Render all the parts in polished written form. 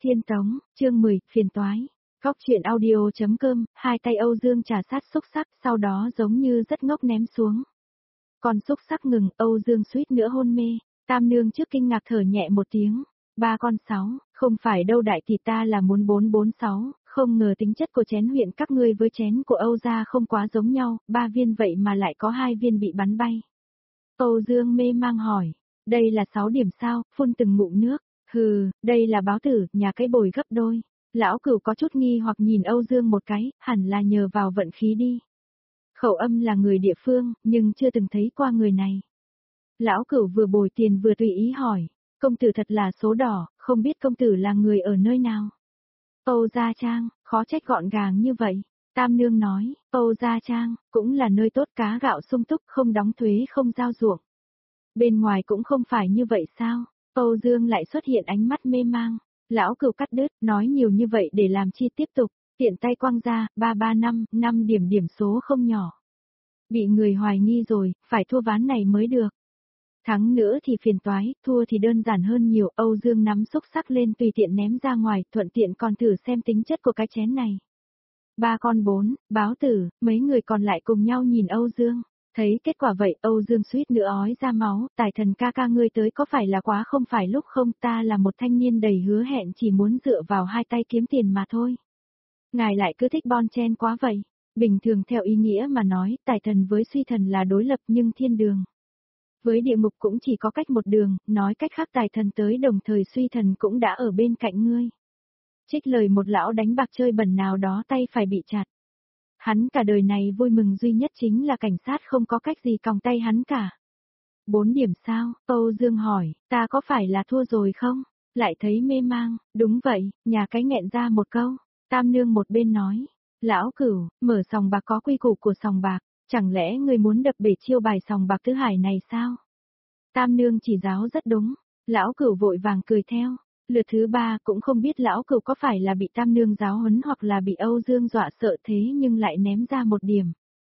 Thiên Tống, chương 10, phiền toái. Góc truyện audio.com, hai tay Âu Dương trà sát xúc sắc, sau đó giống như rất ngốc ném xuống. Còn xúc sắc ngừng, Âu Dương suýt nữa hôn mê, Tam Nương trước kinh ngạc thở nhẹ một tiếng. Ba con 6, không phải đâu đại tỷ, ta là muốn 446, không ngờ tính chất của chén huyện các ngươi với chén của Âu gia không quá giống nhau, 3 viên vậy mà lại có 2 viên bị bắn bay. Âu Dương mê mang hỏi, đây là 6 điểm sao, phun từng ngụm nước. Hừ, đây là báo tử, nhà cái bồi gấp đôi. Lão Cửu có chút nghi hoặc nhìn Âu Dương một cái, hẳn là nhờ vào vận khí đi. Khẩu Âm là người địa phương, nhưng chưa từng thấy qua người này. Lão Cửu vừa bồi tiền vừa tùy ý hỏi, công tử thật là số đỏ, không biết công tử là người ở nơi nào. Âu Gia Trang, khó trách gọn gàng như vậy. Tam Nương nói, Âu Gia Trang, cũng là nơi tốt, cá gạo sung túc, không đóng thuế, không giao ruộng. Bên ngoài cũng không phải như vậy sao? Âu Dương lại xuất hiện ánh mắt mê mang. Lão Cửu cắt đứt, nói nhiều như vậy để làm chi tiếp tục, tiện tay quăng ra, 335, 5 điểm, điểm số không nhỏ. Bị người hoài nghi rồi, phải thua ván này mới được. Thắng nữa thì phiền toái, thua thì đơn giản hơn nhiều. Âu Dương nắm xúc sắc lên tùy tiện ném ra ngoài, thuận tiện còn thử xem tính chất của cái chén này. 3 con 4, báo tử, mấy người còn lại cùng nhau nhìn Âu Dương. Thấy kết quả vậy, Âu Dương suýt nữa ói ra máu, Tài Thần ca ca ngươi tới có phải là quá không phải lúc không, ta là một thanh niên đầy hứa hẹn chỉ muốn dựa vào hai tay kiếm tiền mà thôi. Ngài lại cứ thích bon chen quá vậy. Bình thường theo ý nghĩa mà nói, Tài Thần với Suy Thần là đối lập nhưng thiên đường. Với địa ngục cũng chỉ có cách một đường, nói cách khác Tài Thần tới đồng thời Suy Thần cũng đã ở bên cạnh ngươi. Trích lời một lão đánh bạc chơi bẩn nào đó tay phải bị chặt. Hắn cả đời này vui mừng duy nhất chính là cảnh sát không có cách gì còng tay hắn cả. 4 điểm sao? Âu Dương hỏi, ta có phải là thua rồi không? Lại thấy mê mang, đúng vậy, nhà cái nghẹn ra một câu. Tam Nương một bên nói, Lão Cửu, mở sòng bạc có quy củ của sòng bạc, chẳng lẽ ngươi muốn đập bể chiêu bài sòng bạc Tứ Hải này sao? Tam Nương chỉ giáo rất đúng, Lão Cửu vội vàng cười theo. Lượt thứ 3 cũng không biết Lão Cửu có phải là bị Tam Nương giáo huấn hoặc là bị Âu Dương dọa sợ thế nhưng lại ném ra 1 điểm.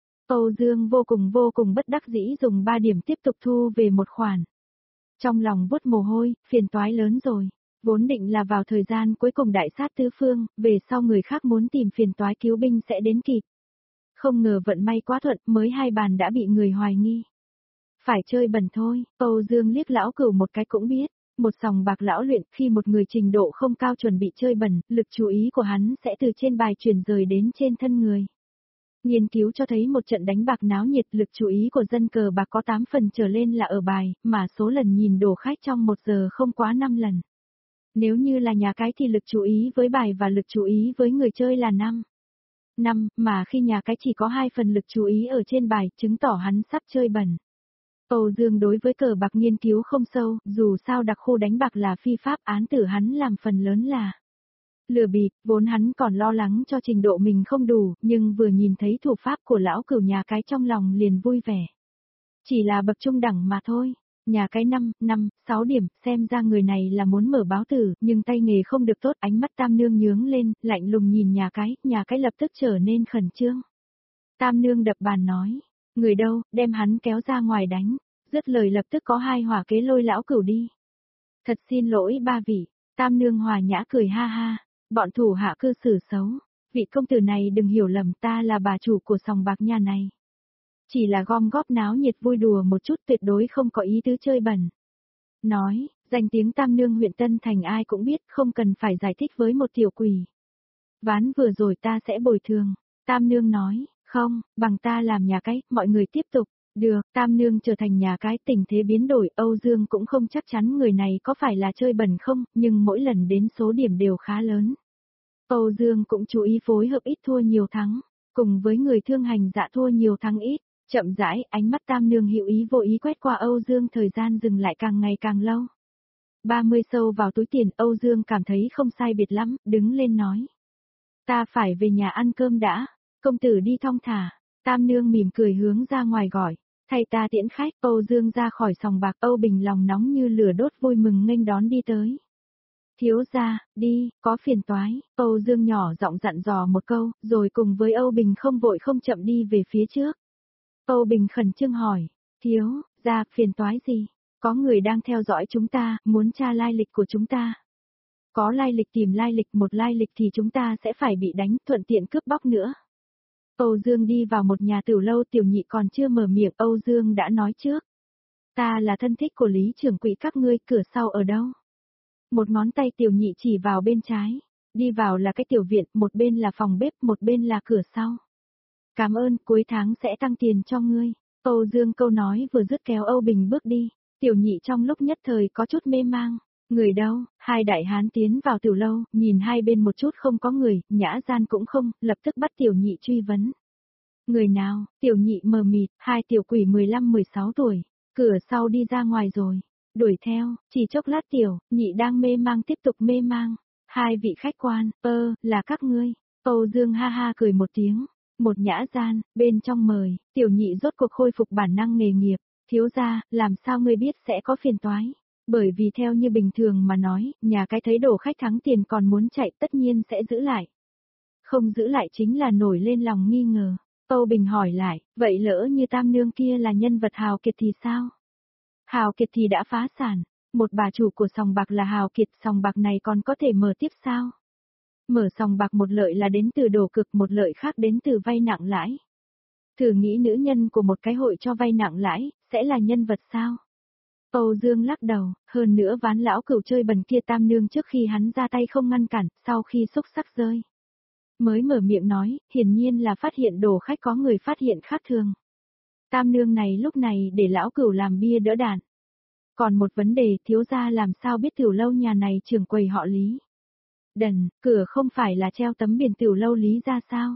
Âu Dương vô cùng bất đắc dĩ dùng 3 điểm tiếp tục thu về một khoản. Trong lòng vuốt mồ hôi, phiền toái lớn rồi. Vốn định là vào thời gian cuối cùng đại sát tứ phương, về sau người khác muốn tìm phiền toái cứu binh sẽ đến kịp. Không ngờ vận may quá thuận, mới 2 bàn đã bị người hoài nghi. Phải chơi bẩn thôi, Âu Dương liếc Lão Cửu một cái cũng biết. Một sòng bạc lão luyện, khi một người trình độ không cao chuẩn bị chơi bẩn, lực chú ý của hắn sẽ từ trên bài chuyển rời đến trên thân người. Nghiên cứu cho thấy một trận đánh bạc náo nhiệt, lực chú ý của dân cờ bạc có 8 phần trở lên là ở bài, mà số lần nhìn đồ khách trong 1 giờ không quá 5 lần. Nếu như là nhà cái thì lực chú ý với bài và lực chú ý với người chơi là 5, mà khi nhà cái chỉ có 2 phần lực chú ý ở trên bài, chứng tỏ hắn sắp chơi bẩn. Âu Dương đối với cờ bạc nghiên cứu không sâu, dù sao đặc khu đánh bạc là phi pháp, án tử hắn làm phần lớn là lừa bịp, vốn hắn còn lo lắng cho trình độ mình không đủ, nhưng vừa nhìn thấy thủ pháp của Lão Cửu nhà cái trong lòng liền vui vẻ. Chỉ là bậc trung đẳng mà thôi, nhà cái 6 điểm, xem ra người này là muốn mở báo tử, nhưng tay nghề không được tốt, ánh mắt Tam Nương nhướng lên, lạnh lùng nhìn nhà cái lập tức trở nên khẩn trương. Tam Nương đập bàn nói, người đâu, đem hắn kéo ra ngoài đánh. Dứt lời lập tức có 2 hỏa kế lôi Lão Cửu đi. Thật xin lỗi 3 vị, Tam Nương hòa nhã cười ha ha, bọn thủ hạ cư xử xấu. Vị công tử này đừng hiểu lầm, ta là bà chủ của sòng bạc nhà này. Chỉ là gom góp náo nhiệt vui đùa một chút, tuyệt đối không có ý tứ chơi bẩn. Nói, danh tiếng Tam Nương huyện Tân Thành ai cũng biết, không cần phải giải thích với một tiểu quỷ. Ván vừa rồi ta sẽ bồi thường. Tam Nương nói, không, bằng ta làm nhà cái, mọi người tiếp tục. Được, Tam Nương trở thành nhà cái, tình thế biến đổi, Âu Dương cũng không chắc chắn người này có phải là chơi bẩn không, nhưng mỗi lần đến số điểm đều khá lớn. Âu Dương cũng chú ý phối hợp ít thua nhiều thắng, cùng với người thương hành dạ thua nhiều thắng ít, chậm rãi, ánh mắt Tam Nương hữu ý vô ý quét qua Âu Dương, thời gian dừng lại càng ngày càng lâu. 30 sâu vào túi tiền, Âu Dương cảm thấy không sai biệt lắm, đứng lên nói. Ta phải về nhà ăn cơm đã, công tử đi thong thả. Tam Nương mỉm cười hướng ra ngoài gọi, thay ta tiễn khách. Âu Dương ra khỏi sòng bạc, Âu Bình lòng nóng như lửa đốt vui mừng nghênh đón đi tới. Thiếu gia, đi, có phiền toái. Âu Dương nhỏ giọng dặn dò một câu, rồi cùng với Âu Bình không vội không chậm đi về phía trước. Âu Bình khẩn trương hỏi, thiếu gia, phiền toái gì? Có người đang theo dõi chúng ta, muốn tra lai lịch của chúng ta. Có lai lịch tìm lai lịch, một lai lịch thì chúng ta sẽ phải bị đánh, thuận tiện cướp bóc nữa. Âu Dương đi vào một nhà tiểu lâu, Tiểu Nhị còn chưa mở miệng, Âu Dương đã nói trước. Ta là thân thích của Lý trưởng quỹ các ngươi, cửa sau ở đâu? Một ngón tay Tiểu Nhị chỉ vào bên trái. Đi vào là cái tiểu viện, một bên là phòng bếp, một bên là cửa sau. Cảm ơn, cuối tháng sẽ tăng tiền cho ngươi. Âu Dương câu nói vừa dứt kéo Âu Bình bước đi. Tiểu Nhị trong lúc nhất thời có chút mê mang. Người đâu? Hai đại hán tiến vào tiểu lâu, nhìn hai bên một chút không có người, nhã gian cũng không, lập tức bắt Tiểu Nhị truy vấn. Người nào? Tiểu Nhị mờ mịt, hai tiểu quỷ 15-16 tuổi. Cửa sau đi ra ngoài rồi. Đuổi theo, chỉ chốc lát Tiểu Nhị đang mê mang tiếp tục mê mang. Hai vị khách quan, là các ngươi. Âu Dương ha ha cười một tiếng. Một nhã gian, bên trong mời, Tiểu Nhị rốt cuộc khôi phục bản năng nghề nghiệp. Thiếu gia, làm sao ngươi biết sẽ có phiền toái? Bởi vì theo như bình thường mà nói, nhà cái thấy đồ khách thắng tiền còn muốn chạy tất nhiên sẽ giữ lại. Không giữ lại chính là nổi lên lòng nghi ngờ. Âu Bình hỏi lại, vậy lỡ như Tam Nương kia là nhân vật hào kiệt thì sao? Hào kiệt thì đã phá sản, một bà chủ của sòng bạc là hào kiệt, sòng bạc này còn có thể mở tiếp sao? Mở sòng bạc một lợi là đến từ đổ cực, một lợi khác đến từ vay nặng lãi. Thử nghĩ nữ nhân của một cái hội cho vay nặng lãi, sẽ là nhân vật sao? Âu Dương lắc đầu, hơn nữa Ván lão cửu chơi bần kia Tam Nương trước khi hắn ra tay không ngăn cản, sau khi xúc sắc rơi. Mới mở miệng nói, hiển nhiên là phát hiện đồ khách có người phát hiện khác thường. Tam Nương này lúc này để lão cửu làm bia đỡ đạn. Còn một vấn đề, thiếu gia làm sao biết tiểu lâu nhà này trưởng quầy họ Lý? Đần, cửa không phải là treo tấm biển tiểu lâu Lý ra sao?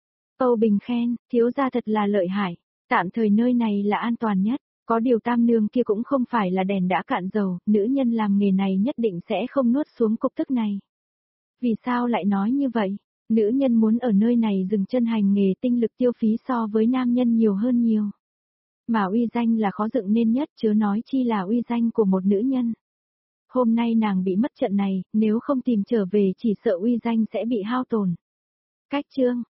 Âu Bình khen, thiếu gia thật là lợi hại, tạm thời nơi này là an toàn nhất. Có điều Tam Nương kia cũng không phải là đèn đã cạn dầu, nữ nhân làm nghề này nhất định sẽ không nuốt xuống cục tức này. Vì sao lại nói như vậy? Nữ nhân muốn ở nơi này dừng chân hành nghề, tinh lực tiêu phí so với nam nhân nhiều hơn nhiều. Mà uy danh là khó dựng nên nhất, chớ nói chi là uy danh của một nữ nhân. Hôm nay nàng bị mất trận này, nếu không tìm trở về chỉ sợ uy danh sẽ bị hao tổn. Cách chương